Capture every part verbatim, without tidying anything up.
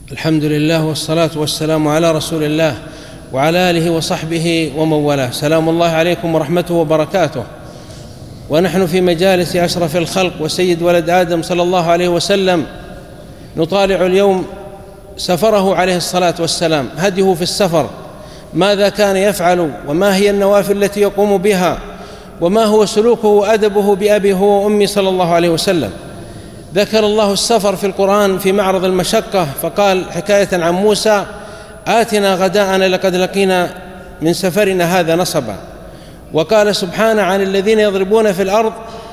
الحمد لله والصلاة والسلام على رسول الله وعلى آله وصحبه ومن والاه. سلام الله عليكم ورحمته وبركاته. ونحن في مجالس أشرف الخلق وسيد ولد آدم صلى الله عليه وسلم نطالع اليوم سفره عليه الصلاة والسلام، هديه في السفر، ماذا كان يفعل وما هي النوافل التي يقوم بها وما هو سلوكه وأدبه بأبي هو وأمي صلى الله عليه وسلم. ذكر الله السفر في القرآن في معرض المشقة، فقال حكاية عن موسى: آتنا غداءنا لقد لقينا من سفرنا هذا نصبا. وقال سبحانه عن الذين يضربون في الأرض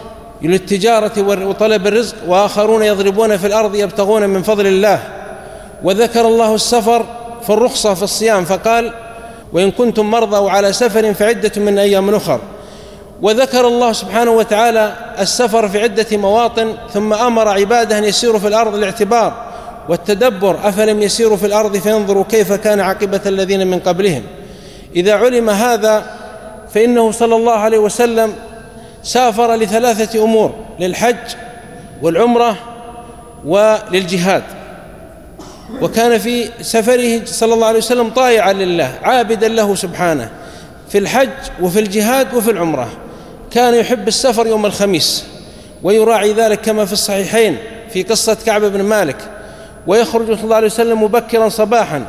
للتجارة وطلب الرزق وآخرون يضربون في الأرض يبتغون من فضل الله. وذكر الله السفر في الرخصة في الصيام، فقال: وإن كنتم مرضى أو على سفر فعدة من أيام أخر. وذكر الله سبحانه وتعالى السفر في عدة مواطن، ثم أمر عباده أن يسيروا في الأرض الاعتبار والتدبر: أفلم يسيروا في الأرض فينظروا كيف كان عاقبة الذين من قبلهم. إذا علم هذا فإنه صلى الله عليه وسلم سافر لثلاثة أمور: للحج والعمرة وللجهاد. وكان في سفره صلى الله عليه وسلم طائعا لله عابدا له سبحانه في الحج وفي الجهاد وفي العمرة. كان يحب السفر يوم الخميس ويراعي ذلك كما في الصحيحين في قصة كعب بن مالك، ويخرج صلى الله عليه وسلم مبكرا صباحا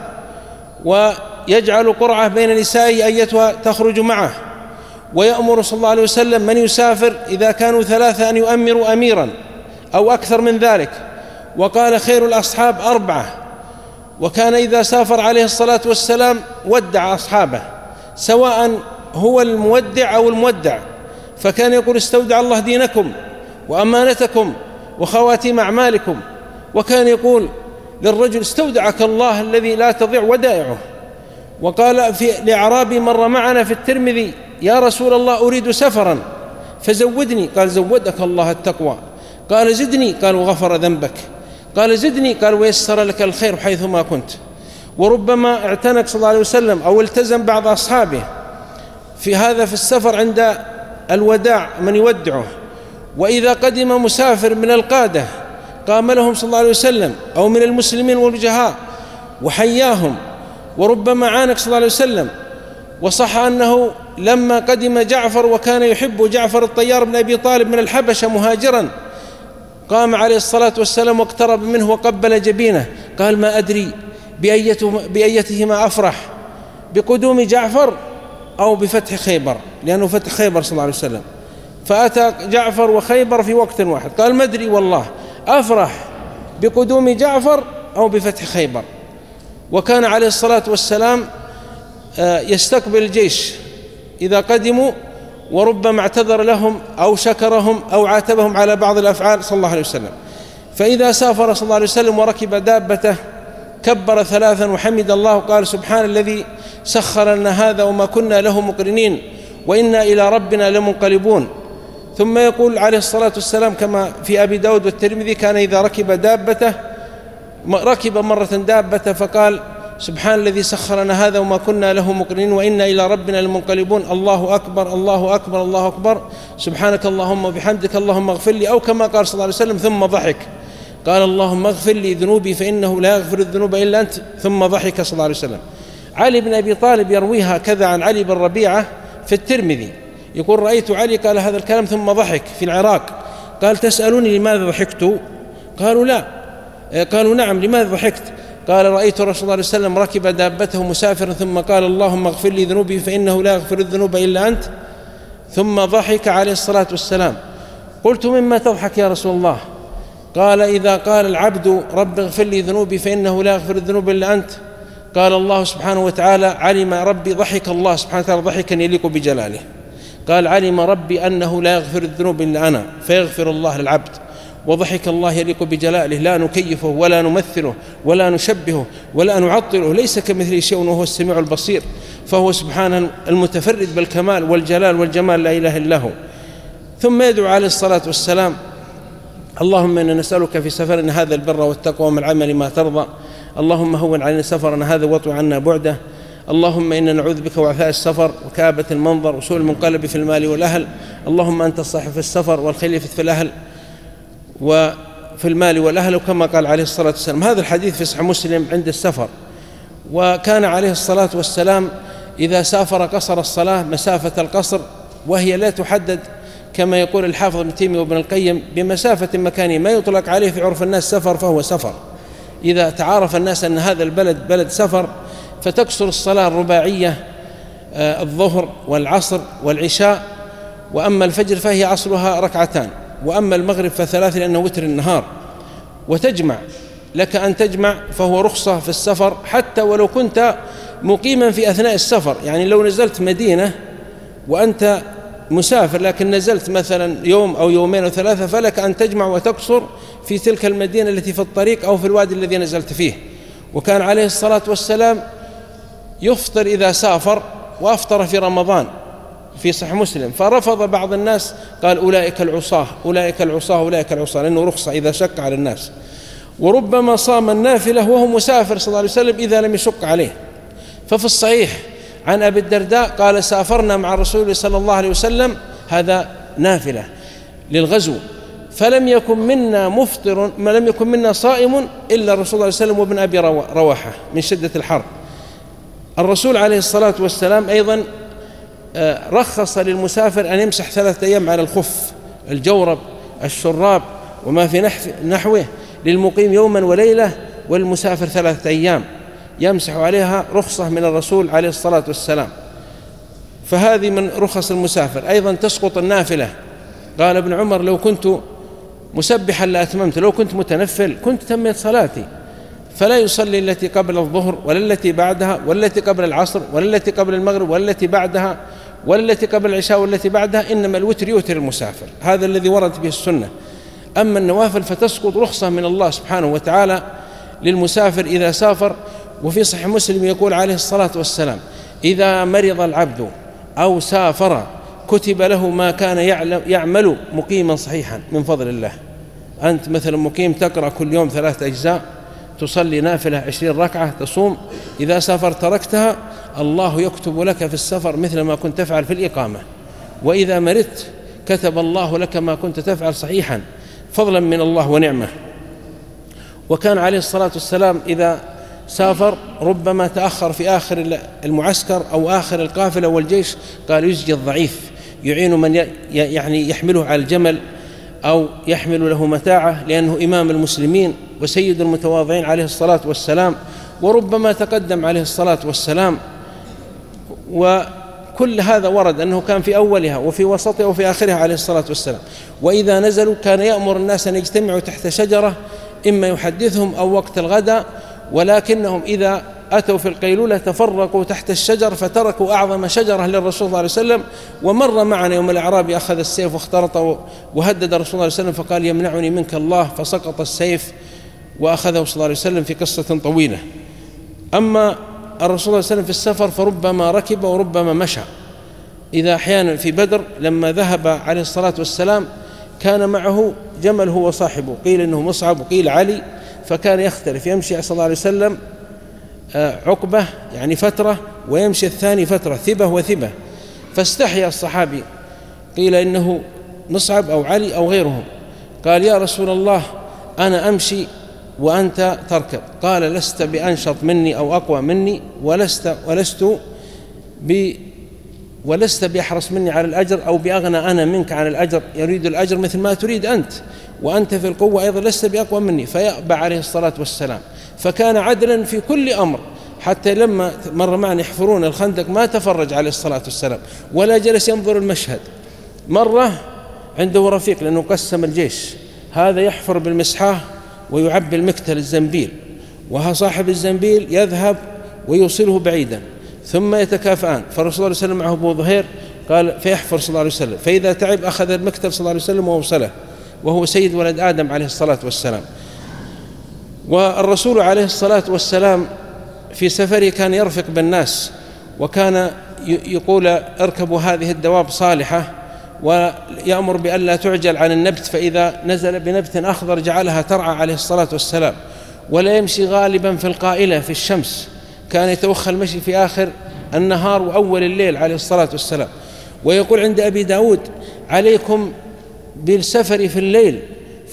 ويجعل قرعة بين نسائه أيتها تخرج معه، ويأمر صلى الله عليه وسلم من يسافر إذا كانوا ثلاثة أن يؤمروا أميرا أو أكثر من ذلك. وقال: خير الأصحاب أربعة. وكان إذا سافر عليه الصلاة والسلام ودع أصحابه، سواء هو المودع أو المودع، فكان يقول: استودع الله دينكم وأمانتكم وخواتيم أعمالكم. وكان يقول للرجل: استودعك الله الذي لا تضيع ودائعه. وقال في لأعرابي مر معنا في الترمذي: يا رسول الله أريد سفرا فزودني. قال: زودك الله التقوى. قال: زدني. قال: وغفر ذنبك. قال: زدني. قال: ويسر لك الخير حيثما كنت. وربما اعتنق صلى الله عليه وسلم أو التزم بعض أصحابه في هذا في السفر عند الوداع من يودعه. وإذا قدم مسافر من القادة قام لهم صلى الله عليه وسلم أو من المسلمين والوجهاء وحياهم. وربما عانق صلى الله عليه وسلم. وصح أنه لما قدم جعفر وكان يحب جعفر الطيار بن أبي طالب من الحبشة مهاجرا، قام عليه الصلاة والسلام واقترب منه وقبل جبينه. قال: ما أدري بأيتهما أفرح، بقدوم جعفر أو بفتح خيبر، لأنه فتح خيبر صلى الله عليه وسلم، فأتى جعفر وخيبر في وقت واحد. قال: ما أدري والله أفرح بقدوم جعفر أو بفتح خيبر. وكان عليه الصلاة والسلام يستقبل الجيش إذا قدموا، وربما اعتذر لهم أو شكرهم أو عاتبهم على بعض الأفعال صلى الله عليه وسلم. فإذا سافر صلى الله عليه وسلم وركب دابته كبر ثلاثا وحمد الله وقال: سبحان الذي سخر لنا هذا وما كنا له مقرنين وإنا إلى ربنا لمنقلبون. ثم يقول عليه الصلاة والسلام كما في أبي داود والترمذي: كان إذا ركب دابته ركب مرة دابته فقال: سبحان الذي سخر لنا هذا وما كنا له مقرنين وإنا إلى ربنا لمنقلبون. الله أكبر الله أكبر الله أكبر، سبحانك اللهم وبحمدك اللهم اغفر لي، أو كما قال صلى الله عليه وسلم ثم ضحك، قال: اللهم اغفر لي ذنوبي فإنه لا يغفر الذنوب إلا أنت، ثم ضحك صلى الله عليه وسلم. علي بن أبي طالب يرويها كذا عن علي بن ربيعة في الترمذي، يقول: رأيت علي قال هذا الكلام ثم ضحك في العراق. قال: تسألوني لماذا ضحكت؟ قالوا: لا. قالوا: نعم، لماذا ضحكت؟ قال: رأيت رسول الله صلى الله عليه وسلم ركب دابته مسافرا ثم قال: اللهم اغفر لي ذنوبي فإنه لا يغفر الذنوب إلا أنت، ثم ضحك عليه الصلاة والسلام. قلت: مما تضحك يا رسول الله؟ قال: إذا قال العبد رب اغفر لي ذنوبي فإنه لا يغفر الذنوب إلا أنت، قال الله سبحانه وتعالى: علم ربي، ضحك الله سبحانه وتعالى ضحكا يليق بجلاله، قال: علم ربي أنه لا يغفر الذنوب إلا أنا، فيغفر الله للعبد. وضحك الله يليق بجلاله، لا نكيفه ولا نمثله ولا نشبهه ولا نعطله، ليس كمثله شيء وهو السميع البصير، فهو سبحانه المتفرد بالكمال والجلال والجمال، لا إله إلا هو. ثم يدعو عليه الصلاة والسلام: اللهم إنا نسألك في سفرنا هذا البر والتقوى ومن العمل ما ترضى، اللهم هون علينا سفرنا هذا واطوي عنا بعده، اللهم إنا نعوذ بك وعثاء السفر وكآبة المنظر وسوء المنقلب في المال والأهل، اللهم أنت الصاحب في السفر والخليفة في الأهل. و وفي المال والأهل، كما قال عليه الصلاة والسلام. هذا الحديث في صحيح مسلم عند السفر. وكان عليه الصلاة والسلام إذا سافر قصر الصلاة مسافة القصر، وهي لا تحدد كما يقول الحافظ ابن تيمية وابن القيم بمسافة مكانية، ما يطلق عليه في عرف الناس سفر فهو سفر. إذا تعارف الناس أن هذا البلد بلد سفر فتكسر الصلاة الرباعية الظهر والعصر والعشاء، وأما الفجر فهي أصلها ركعتان، وأما المغرب فثلاث لأنه وتر النهار، وتجمع. لك أن تجمع، فهو رخصة في السفر حتى ولو كنت مقيما في أثناء السفر. يعني لو نزلت مدينة وأنت مسافر لكن نزلت مثلا يوم أو يومين أو ثلاثة، فلك أن تجمع وتقصر في تلك المدينة التي في الطريق أو في الوادي الذي نزلت فيه. وكان عليه الصلاة والسلام يفطر إذا سافر، وأفطر في رمضان في صحيح مسلم. فرفض بعض الناس، قال أولئك العصاة أولئك العصاة أولئك العصاة، لأنه رخصة إذا شق على الناس. وربما صام النافلة وهو مسافر صلى الله عليه وسلم إذا لم يشق عليه. ففي الصحيح عن أبي الدرداء قال سافرنا مع الرسول صلى الله عليه وسلم، هذا نافلة للغزو، فلم يكن منا مفطر ما لم يكن منا صائم إلا الرسول صلى الله عليه وسلم وابن أبي رواحة من شدة الحر. الرسول عليه الصلاة والسلام أيضا رخص للمسافر أن يمسح ثلاثة أيام على الخف، الجورب، الشراب وما في نحوه، للمقيم يوما وليلة، والمسافر ثلاثة أيام يمسح عليها، رخصة من الرسول عليه الصلاة والسلام. فهذه من رخص المسافر. أيضا تسقط النافلة. قال ابن عمر لو كنت مسبحا لأتممت، لو كنت متنفل كنت تميت صلاتي. فلا يصلي التي قبل الظهر ولا التي بعدها ولا التي قبل العصر ولا التي قبل المغرب ولا التي بعدها ولا التي قبل العشاء ولا التي بعدها، إنما الوتر يوتر المسافر. هذا الذي ورد به السنة. أما النوافل فتسقط رخصة من الله سبحانه وتعالى للمسافر إذا سافر. وفي صحيح مسلم يقول عليه الصلاة والسلام إذا مرض العبد أو سافر كتب له ما كان يعمل مقيما صحيحا من فضل الله. أنت مثلا مقيم تقرأ كل يوم ثلاث أجزاء، تصلي نافلة عشرين ركعة، تصوم، إذا سافر تركتها الله يكتب لك في السفر مثل ما كنت تفعل في الإقامة. وإذا مرضت كتب الله لك ما كنت تفعل صحيحا، فضلا من الله ونعمة. وكان عليه الصلاة والسلام إذا سافر ربما تأخر في آخر المعسكر أو آخر القافلة والجيش، قال يزجي الضعيف، يعين من يعني يحمله على الجمل أو يحمل له متاعه، لأنه إمام المسلمين وسيد المتواضعين عليه الصلاة والسلام. وربما تقدم عليه الصلاة والسلام. وكل هذا ورد أنه كان في أولها وفي وسطها وفي آخرها عليه الصلاة والسلام. وإذا نزلوا كان يأمر الناس أن يجتمعوا تحت شجرة، إما يحدثهم أو وقت الغداء، ولكنهم إذا أتوا في القيلولة تفرقوا تحت الشجر، فتركوا أعظم شجرة للرسول صلى الله عليه وسلم. ومر معنا يوم الأعرابي أخذ السيف واخترط وهدد الرسول صلى الله عليه وسلم، فقال يمنعني منك الله، فسقط السيف وأخذه صلى الله عليه وسلم في قصة طويلة. أما الرسول صلى الله عليه وسلم في السفر فربما ركب وربما مشى. إذا أحيانا في بدر لما ذهب عليه الصلاة والسلام كان معه جمل هو صاحبه، قيل إنه مصعب وقيل علي، فكان يختلف، يمشي صلى الله عليه وسلم عقبة يعني فترة، ويمشي الثاني فترة، ثبة وثبة. فاستحيا الصحابي، قيل إنه مصعب أو علي أو غيرهم، قال يا رسول الله أنا أمشي وأنت تركب. قال لست بأنشط مني أو أقوى مني، ولست ولست ب ولست بأحرص مني على الأجر أو بأغنى أنا منك عن الأجر، يريد الأجر مثل ما تريد أنت، وأنت في القوة أيضا لست بأقوى مني. فيأبى عليه الصلاة والسلام. فكان عدلا في كل أمر، حتى لما مر معنا يحفرون الخندق ما تفرج عليه الصلاة والسلام ولا جلس ينظر المشهد. مرة عنده رفيق لأنه قسم الجيش، هذا يحفر بالمسحاه ويعبي المكتل الزنبيل، وصاحب الزنبيل يذهب ويوصله بعيدا، ثم يتكافئان. فالرسول صلى الله عليه وسلم معه أبو ظهير، قال فيحفر صلى الله عليه وسلم، فإذا تعب أخذ المكتل صلى الله عليه وسلم ووصله، وهو سيد ولد آدم عليه الصلاة والسلام. والرسول عليه الصلاة والسلام في سفره كان يرفق بالناس، وكان يقول اركبوا هذه الدواب صالحة، ويأمر بأن لا تعجل عن النبت، فإذا نزل بنبت أخضر جعلها ترعى عليه الصلاة والسلام. ولا يمشي غالبا في القائلة في الشمس، كان يتوخى المشي في آخر النهار وأول الليل عليه الصلاة والسلام. ويقول عند أبي داود عليكم بالسفر في الليل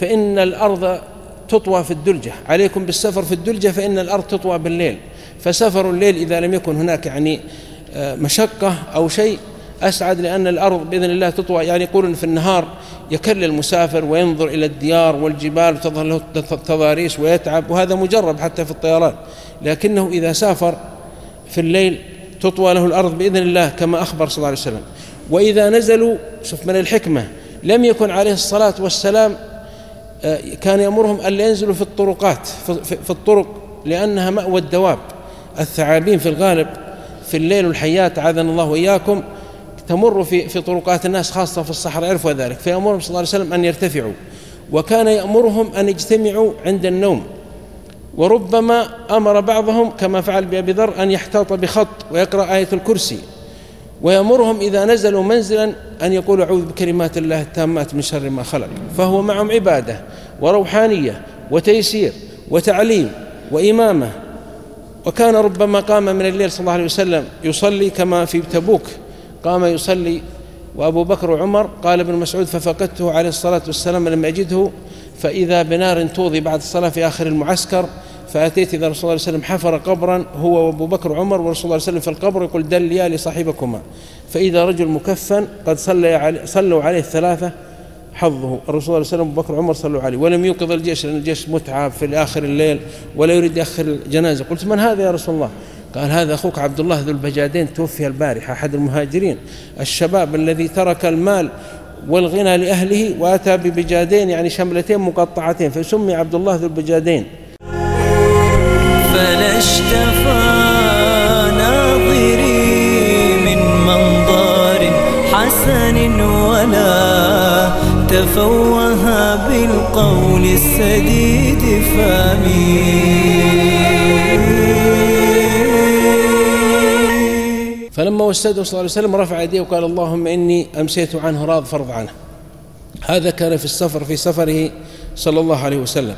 فإن الأرض تطوى في الدلجة، عليكم بالسفر في الدلجة فإن الأرض تطوى بالليل. فسفر الليل إذا لم يكن هناك يعني مشقة أو شيء أسعد، لأن الأرض بإذن الله تطوى. يعني يقولون في النهار يكل المسافر وينظر إلى الديار والجبال وتظهر له تضاريس ويتعب، وهذا مجرب حتى في الطيران، لكنه إذا سافر في الليل تطوى له الأرض بإذن الله كما أخبر صلى الله عليه وسلم. وإذا نزلوا، شوف من الحكمة، لم يكن عليه الصلاة والسلام كان يأمرهم أن ينزلوا في الطرقات في الطرق، لأنها مأوى الدواب، الثعابين في الغالب في الليل والحيات عاذنا الله وإياكم تمر في في طرقات الناس خاصة في الصحراء، يعرفوا ذلك، فيأمرهم صلى الله عليه وسلم أن يرتفعوا، وكان يأمرهم أن يجتمعوا عند النوم، وربما أمر بعضهم كما فعل بأبي ذر أن يحتاط بخط ويقرأ آية الكرسي، ويأمرهم إذا نزلوا منزلا أن يقولوا أعوذ بكلمات الله التامات من شر ما خلق. فهو معهم عبادة وروحانية وتيسير وتعليم وإمامة. وكان ربما قام من الليل صلى الله عليه وسلم يصلي كما في تبوك قام يصلي وأبو بكر وعمر، قال ابن مسعود ففقدته عليه الصلاة والسلام لم أجده، فإذا بنار توضي بعد الصلاة في آخر المعسكر، فأتيت إذا رسول الله صلى الله عليه وسلم حفر قبرا هو وأبو بكر وعمر ورسول الله صلى الله عليه وسلم في القبر، يقول دليا لصاحبكما، فإذا رجل مكفن قد صلى علي صلوا عليه الثلاثة حظه، الرسول صلى الله عليه وسلم أبو بكر وعمر صلوا عليه، ولم يوقظ الجيش لأن الجيش متعب في آخر الليل ولا يريد يأخر الجنازة. قلت من هذا يا رسول الله؟ قال هذا أخوك عبد الله ذو البجادين توفي البارحة، أحد المهاجرين الشباب الذي ترك المال والغنى لأهله وأتى ببجادين يعني شملتين مقطعتين، فسمي عبد الله ذو البجادين. فلا اشتفى ناظري من منظر حسن ولا تفوه بالقول السديد فامي. فلما وسده صلى الله عليه وسلم رفع يديه وقال اللهم إني أمسيت عنه راض فرض عنه. هذا كان في السفر في سفره صلى الله عليه وسلم.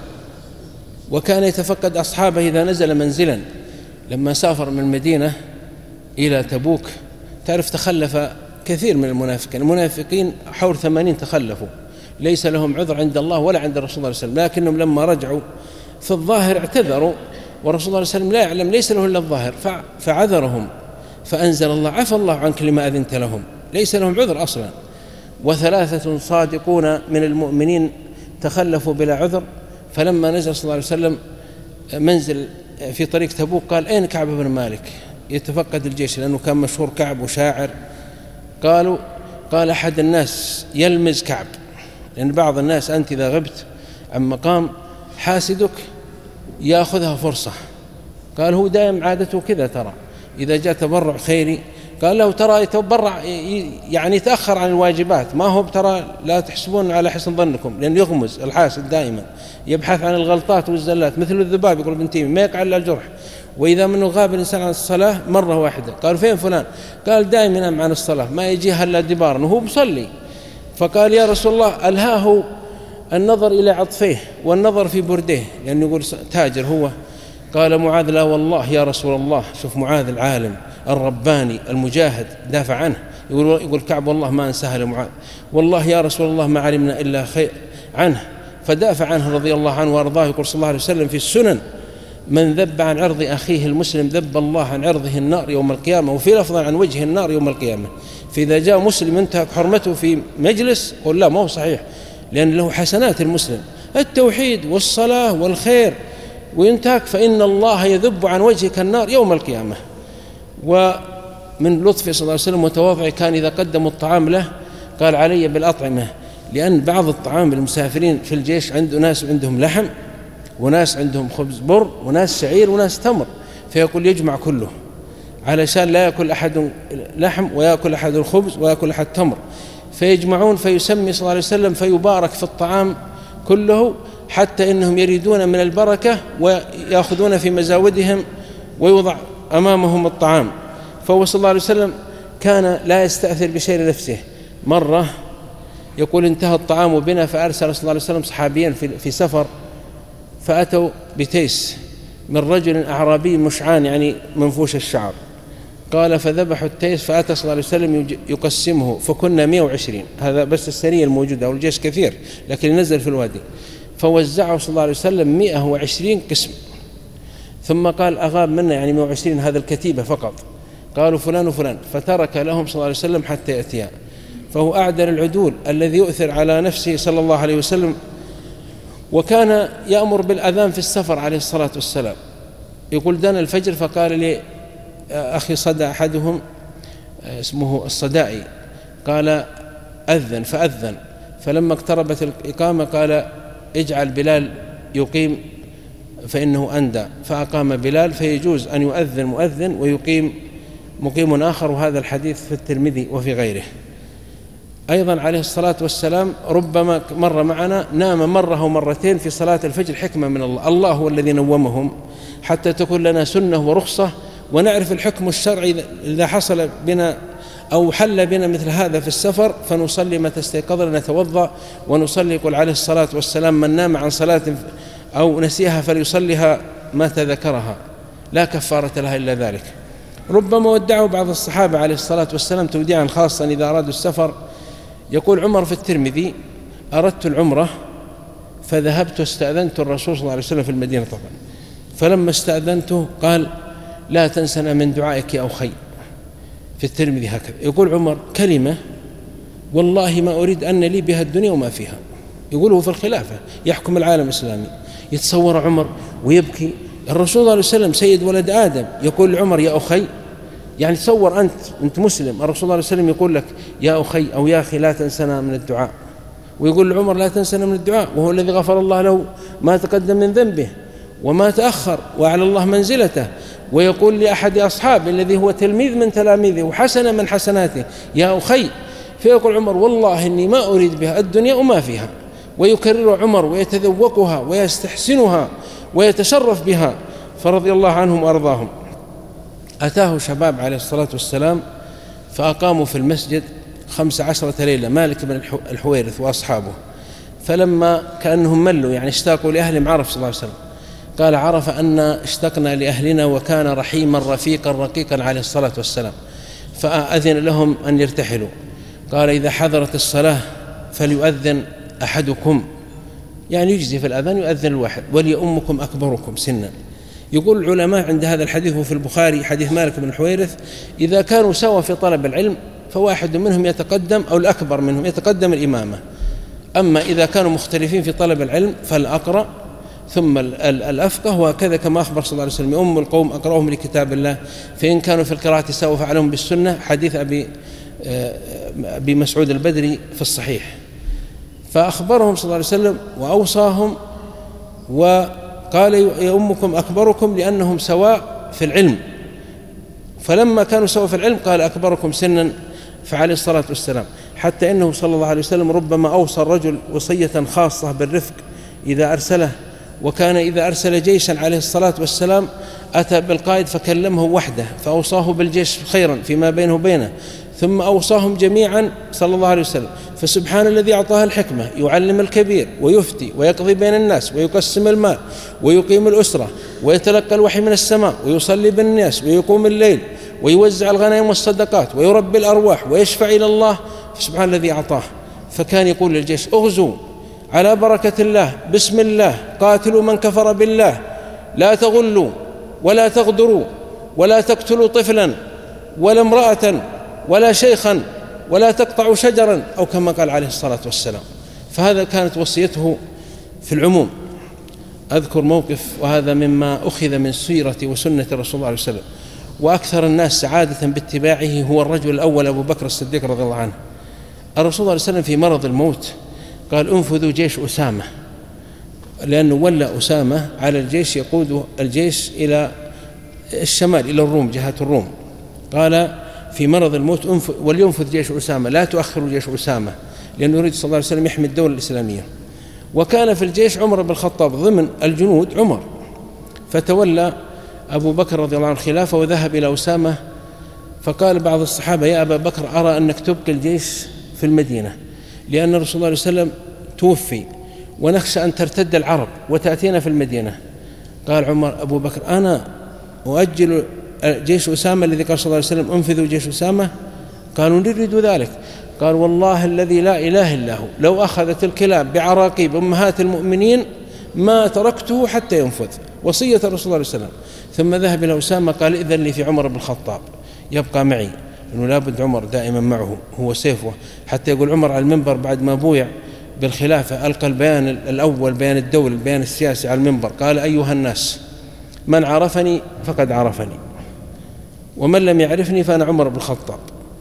وكان يتفقد أصحابه إذا نزل منزلا. لما سافر من المدينة إلى تبوك تعرف تخلف كثير من المنافقين، المنافقين حول ثمانين تخلفوا، ليس لهم عذر عند الله ولا عند الرسول صلى الله عليه وسلم، لكنهم لما رجعوا في الظاهر اعتذروا، والرسول صلى الله عليه وسلم لا يعلم ليس له إلا الظاهر فعذرهم، فأنزل الله عفى الله عنك لما أذنت لهم، ليس لهم عذر أصلا. وثلاثة صادقون من المؤمنين تخلفوا بلا عذر. فلما نزل صلى الله عليه وسلم منزل في طريق تبوك قال أين كعب بن مالك يتفقد الجيش، لأنه كان مشهور كعب وشاعر. قالوا قال أحد الناس يلمز كعب، لأن بعض الناس أنت إذا غبت عن مقام حاسدك يأخذها فرصة. قال هو دائم عادته كذا، ترى إذا جاء تبرع خيري قال له ترى يتبرع يعني يتأخر عن الواجبات، ما هو ترى لا تحسبون على حسن ظنكم، لأن يغمز الحاسد دائما يبحث عن الغلطات والزلات مثل الذباب، يقول ابن تيمية ما يقع إلا الجرح. وإذا منه غاب الإنسان عن الصلاة مرة واحدة قال فين فلان؟ قال دائما ينام عن الصلاة ما يجيها إلا دبارا وهو بصلي. فقال يا رسول الله ألهاه النظر إلى عطفيه والنظر في برديه، لأنه يقول تاجر هو. قال معاذ لا والله يا رسول الله، شوف معاذ العالم الرباني المجاهد دافع عنه، يقول يقول كعب والله ما انساها لمعاذ، والله يا رسول الله ما علمنا إلا خير عنه، فدافع عنه رضي الله عنه وارضاه. يقول صلى الله عليه وسلم في السنن من ذب عن عرض أخيه المسلم ذب الله عن عرضه النار يوم القيامة، وفي لفظ عن وجه النار يوم القيامة. فإذا جاء مسلم انتهك حرمته في مجلس قل لا ما هو صحيح، لأن له حسنات المسلم التوحيد والصلاة والخير، وينتهك فإن الله يذب عن وجهك النار يوم القيامة. ومن لطفه صلى الله عليه وسلم وتواضعه كان إذا قدموا الطعام له قال علي بالأطعمة، لأن بعض الطعام المسافرين في الجيش عنده ناس عندهم لحم وناس عندهم خبز بر وناس شعير وناس تمر، فيقول يجمع كله علشان لا يأكل أحد لحم ويأكل أحد الخبز ويأكل أحد تمر، فيجمعون فيسمي صلى الله عليه وسلم فيبارك في الطعام كله، حتى إنهم يريدون من البركة ويأخذون في مزاودهم ويوضع أمامهم الطعام. فهو صلى الله عليه وسلم كان لا يستأثر بشيء لنفسه. مرة يقول انتهى الطعام بنا فأرسل صلى الله عليه وسلم صحابيا في سفر، فأتوا بتيس من رجل أعرابي مشعان يعني منفوش الشعر، قال فذبحوا التيس فأتى صلى الله عليه وسلم يقسمه فكنا مئة وعشرين، هذا بس السرية الموجودة والجيش كثير لكن نزل في الوادي، فوزعه صلى الله عليه وسلم مئة وعشرين قسم، ثم قال أغاب منا يعني مئة وعشرين هذا الكتيبة فقط، قالوا فلان وفلان، فترك لهم صلى الله عليه وسلم حتى يأتيا، فهو أعدل العدول الذي يؤثر على نفسه صلى الله عليه وسلم. وكان يأمر بالأذان في السفر عليه الصلاة والسلام، يقول دنا الفجر فقال لي أخي صدى أحدهم اسمه الصدائي قال أذن فأذن، فلما اقتربت الإقامة قال اجعل بلال يقيم فإنه أندى، فأقام بلال، فيجوز أن يؤذن مؤذن ويقيم مقيم آخر، وهذا الحديث في الترمذي وفي غيره. أيضا عليه الصلاة والسلام ربما مر معنا نام مرة ومرتين في صلاة الفجر، حكمة من الله، الله هو الذي نومهم حتى تكون لنا سنة ورخصة ونعرف الحكم الشرعي إذا حصل بنا أو حل بنا مثل هذا في السفر، فنصلي متى استيقظنا نتوضأ ونصلي. يقول عليه الصلاة والسلام من نام عن صلاة أو نسيها فليصليها متى ذكرها لا كفارة لها إلا ذلك. ربما ودعوا بعض الصحابة عليه الصلاة والسلام توديعا خاصا إذا أرادوا السفر. يقول عمر في الترمذي أردت العمرة فذهبت واستأذنت الرسول صلى الله عليه وسلم في المدينة طبعا، فلما استأذنته قال لا تنسنا من دعائك يا أخي، في الترمذي هكذا. يقول عمر كلمة والله ما أريد أن لي بها الدنيا وما فيها، يقوله في الخلافة يحكم العالم الإسلامي. يتصور عمر ويبكي، الرسول صلى الله عليه وسلم سيد ولد آدم يقول لعمر يا أخي، يعني تصور أنت أنت مسلم، الرسول صلى الله عليه وسلم يقول لك يا أخي أو يا أخي لا تنسنا من الدعاء، ويقول لعمر لا تنسنا من الدعاء، وهو الذي غفر الله له ما تقدم من ذنبه وما تأخر وأعلى الله منزلته. ويقول لأحد أصحابه الذي هو تلميذ من تلاميذه وحسن من حسناته يا أخي، فيقول عمر والله إني ما أريد بها الدنيا وما فيها، ويكرر عمر ويتذوقها ويستحسنها ويتشرف بها، فرضي الله عنهم وأرضاهم. أتاه شباب عليه الصلاة والسلام فأقاموا في المسجد خمس عشرة ليلة، مالك بن الحويرث وأصحابه، فلما كأنهم ملوا يعني اشتاقوا لأهلهم عرف صلى الله عليه وسلم، قال عرف أن اشتقنا لأهلنا وكان رحيما رفيقا رقيقا عليه الصلاة والسلام، فأذن لهم أن يرتحلوا. قال إذا حضرت الصلاة فليؤذن أحدكم، يعني يجزي في الأذان يؤذن الواحد، وليؤمكم أكبركم سنا. يقول العلماء عند هذا الحديث وفي البخاري حديث مالك بن الحويرث إذا كانوا سوا في طلب العلم فواحد منهم يتقدم أو الأكبر منهم يتقدم الإمامة، أما إذا كانوا مختلفين في طلب العلم فالأقرأ ثم الأفقه، وهكذا كما أخبر صلى الله عليه وسلم أم القوم أقرأهم لكتاب الله، فإن كانوا في القراءة سوا فعلهم بالسنة، حديث أبي أبي مسعود البدري في الصحيح. فأخبرهم صلى الله عليه وسلم وأوصاهم وقال يؤمكم أكبركم لأنهم سواء في العلم، فلما كانوا سواء في العلم قال أكبركم سنا فعليه الصلاة والسلام، حتى إنه صلى الله عليه وسلم ربما أوصى الرجل وصية خاصة بالرفق إذا أرسله، وكان إذا أرسل جيشا عليه الصلاة والسلام أتى بالقائد فكلمه وحده فأوصاه بالجيش خيرا فيما بينه وبينه، ثم أوصاهم جميعا صلى الله عليه وسلم. فسبحان الذي أعطاه الحكمة، يعلم الكبير ويفتي ويقضي بين الناس ويقسم المال ويقيم الأسرة ويتلقى الوحي من السماء ويصلي بالناس ويقوم الليل ويوزع الغنائم والصدقات ويربي الأرواح ويشفع إلى الله، فسبحان الذي أعطاه. فكان يقول للجيش اغزوا على بركة الله بسم الله، قاتلوا من كفر بالله، لا تغلوا ولا تغدروا ولا تقتلوا طفلا ولا امرأة ولا شيخا ولا تقطعوا شجرا، أو كما قال عليه الصلاة والسلام. فهذا كانت وصيته في العموم. أذكر موقف، وهذا مما أخذ من سيرة وسنة رسول الله عليه وسلم، وأكثر الناس سعادة باتباعه هو الرجل الأول أبو بكر الصديق رضي الله عنه. الرسول صلى الله عليه وسلم في مرض الموت قال انفذوا جيش أسامة، لأنه ولى أسامة على الجيش يقود الجيش إلى الشمال إلى الروم جهة الروم، قال في مرض الموت ولينفذ جيش أسامة، لا تؤخروا جيش أسامة، لأنه يريد صلى الله عليه وسلم يحمي الدولة الإسلامية. وكان في الجيش عمر بن الخطاب ضمن الجنود عمر، فتولى أبو بكر رضي الله عنه الخلافة وذهب إلى أسامة، فقال بعض الصحابة يا أبا بكر أرى أنك تبقي الجيش في المدينة، لأن الرسول صلى الله عليه وسلم توفي ونخشى أن ترتد العرب وتأتينا في المدينة. قال عمر أبو بكر أنا أؤجل جيش أسامة الذي قال صلى الله عليه وسلم انفذوا جيش أسامة؟ قالوا نريد ذلك. قال والله الذي لا إله إلا هو لو أخذت الكلاب بعراقيب أمهات المؤمنين ما تركته حتى ينفذ وصية الرسول صلى الله عليه وسلم. ثم ذهب إلى أسامة قال إذن لي في عمر بن الخطاب يبقى معي، إنه لابد عمر دائما معه هو سيفه. حتى يقول عمر على المنبر بعد ما بويع بالخلافة ألقى البيان الأول، بيان الدولة، البيان السياسي على المنبر، قال أيها الناس من عرفني فقد عرفني ومن لم يعرفني فأنا عمر بن الخطاب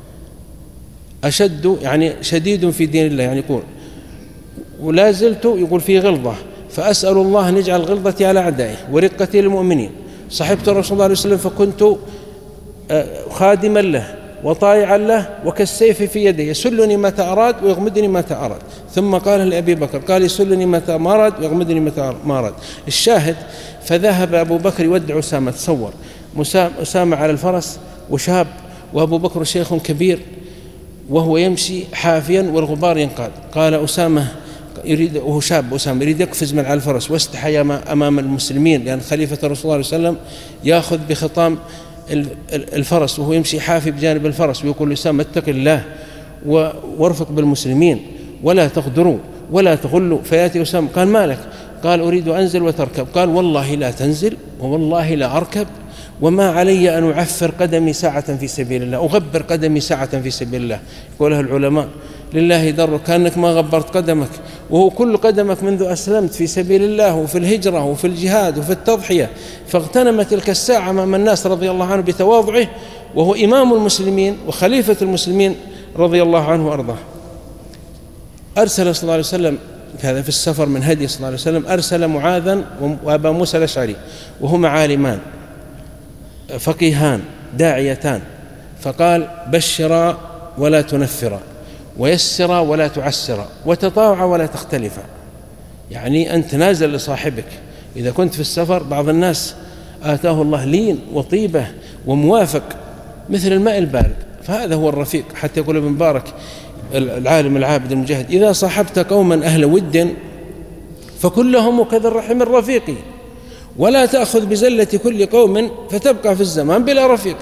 أشد يعني شديد في دين الله، يعني يقول ولا زلت يقول في غلظة، فأسأل الله أن يجعل غلظتي على أعدائه ورقتي للمؤمنين. صحبت الرسول صلى الله عليه وسلم فكنت خادما له وطائعا له وكالسيف في يده يسلني متى أراد ويغمدني متى أراد. ثم قال لأبي بكر قال يسلني متى ما أراد ويغمدني متى ما أراد. الشاهد فذهب أبو بكر يودع أسامة. تصور أسامة على الفرس وشاب، وأبو بكر شيخ كبير وهو يمشي حافيا والغبار ينقاد. قال أسامة يريد، وهو شاب أسامة يريد يقفز من على الفرس واستحيا أمام المسلمين، لأن خليفة الرسول صلى الله عليه وسلم يأخذ بخطام الفرس وهو يمشي حافي بجانب الفرس ويقول أسامة اتق الله وارفق بالمسلمين ولا تغدروا ولا تغلوا. فيأتي أسامة قال مالك؟ قال أريد أنزل وتركب. قال والله لا تنزل ووالله لا أركب، وما علي أن أعفر قدمي ساعة في سبيل الله، أغبر قدمي ساعة في سبيل الله. يقولها العلماء لله در كأنك ما غبرت قدمك، وهو كل قدمك منذ أسلمت في سبيل الله وفي الهجرة وفي الجهاد وفي التضحية. فاغتنم تلك الساعة أمام الناس رضي الله عنه بتواضعه، وهو إمام المسلمين وخليفة المسلمين رضي الله عنه وأرضاه. أرسل صلى الله عليه وسلم هذا في السفر من هدي صلى الله عليه وسلم، أرسل معاذا وأبا موسى الأشعري وهما عالمان فقيهان داعيتان، فقال بشرا ولا تنفرا ويسرا ولا تعسرا وتطاوعا ولا تختلفا. يعني أنت نازل لصاحبك إذا كنت في السفر. بعض الناس آتاه الله لين وطيبة وموافق مثل الماء البارد، فهذا هو الرفيق. حتى يقول ابن مبارك العالم العابد المجاهد إذا صاحبت قوما أهل ود فكلهم كذا الرحم الرفيق، ولا تأخذ بزلة كل قوم فتبقى في الزمان بلا رفيق،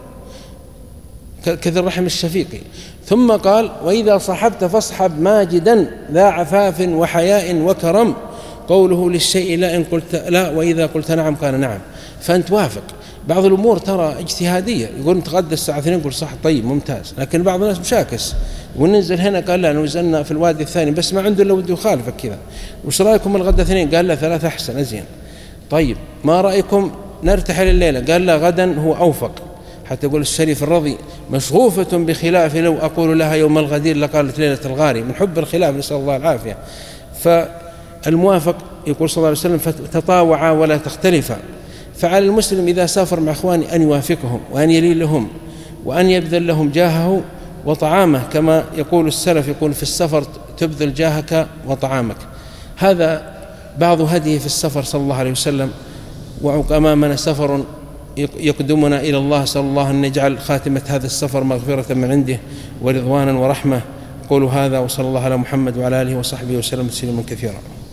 كذا الرحم الشفيق. ثم قال وإذا صحبت فاصحب ماجدا ذا عفاف وحياء وكرم، قوله للشيء لا إن قلت لا وإذا قلت نعم قال نعم. فأنت وافق. بعض الأمور ترى اجتهادية، يقول نتغدى الساعة اثنين يقول صح طيب ممتاز، لكن بعض الناس مشاكس وننزل هنا قال لا نزلنا في الوادي الثاني بس ما عنده إلا وده يخالفك كذا، وش رأيكم الغداء اثنين؟ قال لا ثلاثة أحسن أزين. طيب ما رأيكم نرتحل الليلة؟ قال لا غدا هو أوفق. حتى يقول الشريف الرضي مشغوفة بخلاف لو أقول لها يوم الغدير لقالت ليلة الغاري، من حب الخلاف نسأل الله العافية. فالموافق يقول صلى الله عليه وسلم فتطاوعا ولا تختلفا. فعلى المسلم إذا سافر مع أخواني أن يوافقهم وأن يلين لهم وأن يبذل لهم جاهه وطعامه، كما يقول السلف يقول في السفر تبذل جاهك وطعامك. هذا بعض هديه في السفر صلى الله عليه وسلم. وأمامنا سفر يقدمنا إلى الله، صلى الله أن يجعل خاتمة هذا السفر مغفرة من عنده ورضوانا ورحمة. قولوا هذا وصلى الله على محمد وعلى آله وصحبه وسلم تسليما كثيرا.